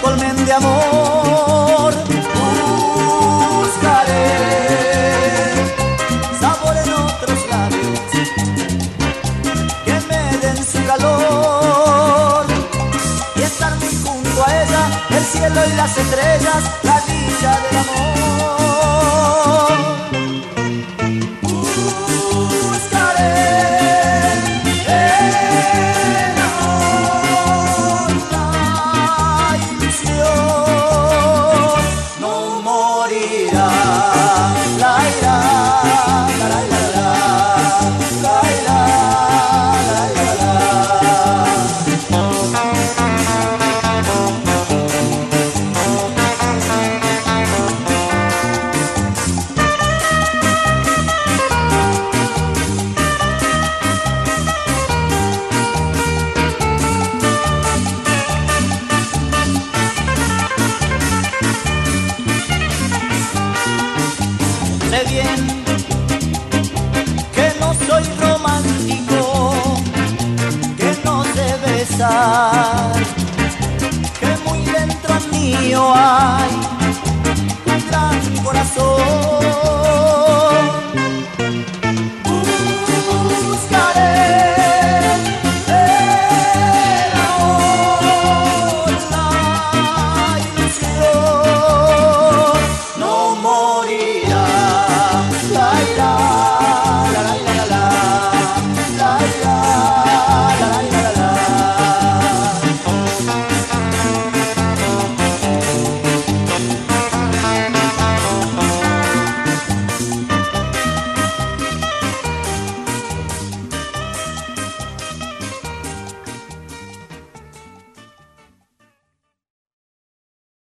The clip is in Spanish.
colmen de amor. Buscaré sabor en otros labios que me den su calor y estar muy junto a ella, el cielo y las estrellas, la dicha del amor. Sé bien que no soy romántico, que no sé besar, que muy dentro mío hay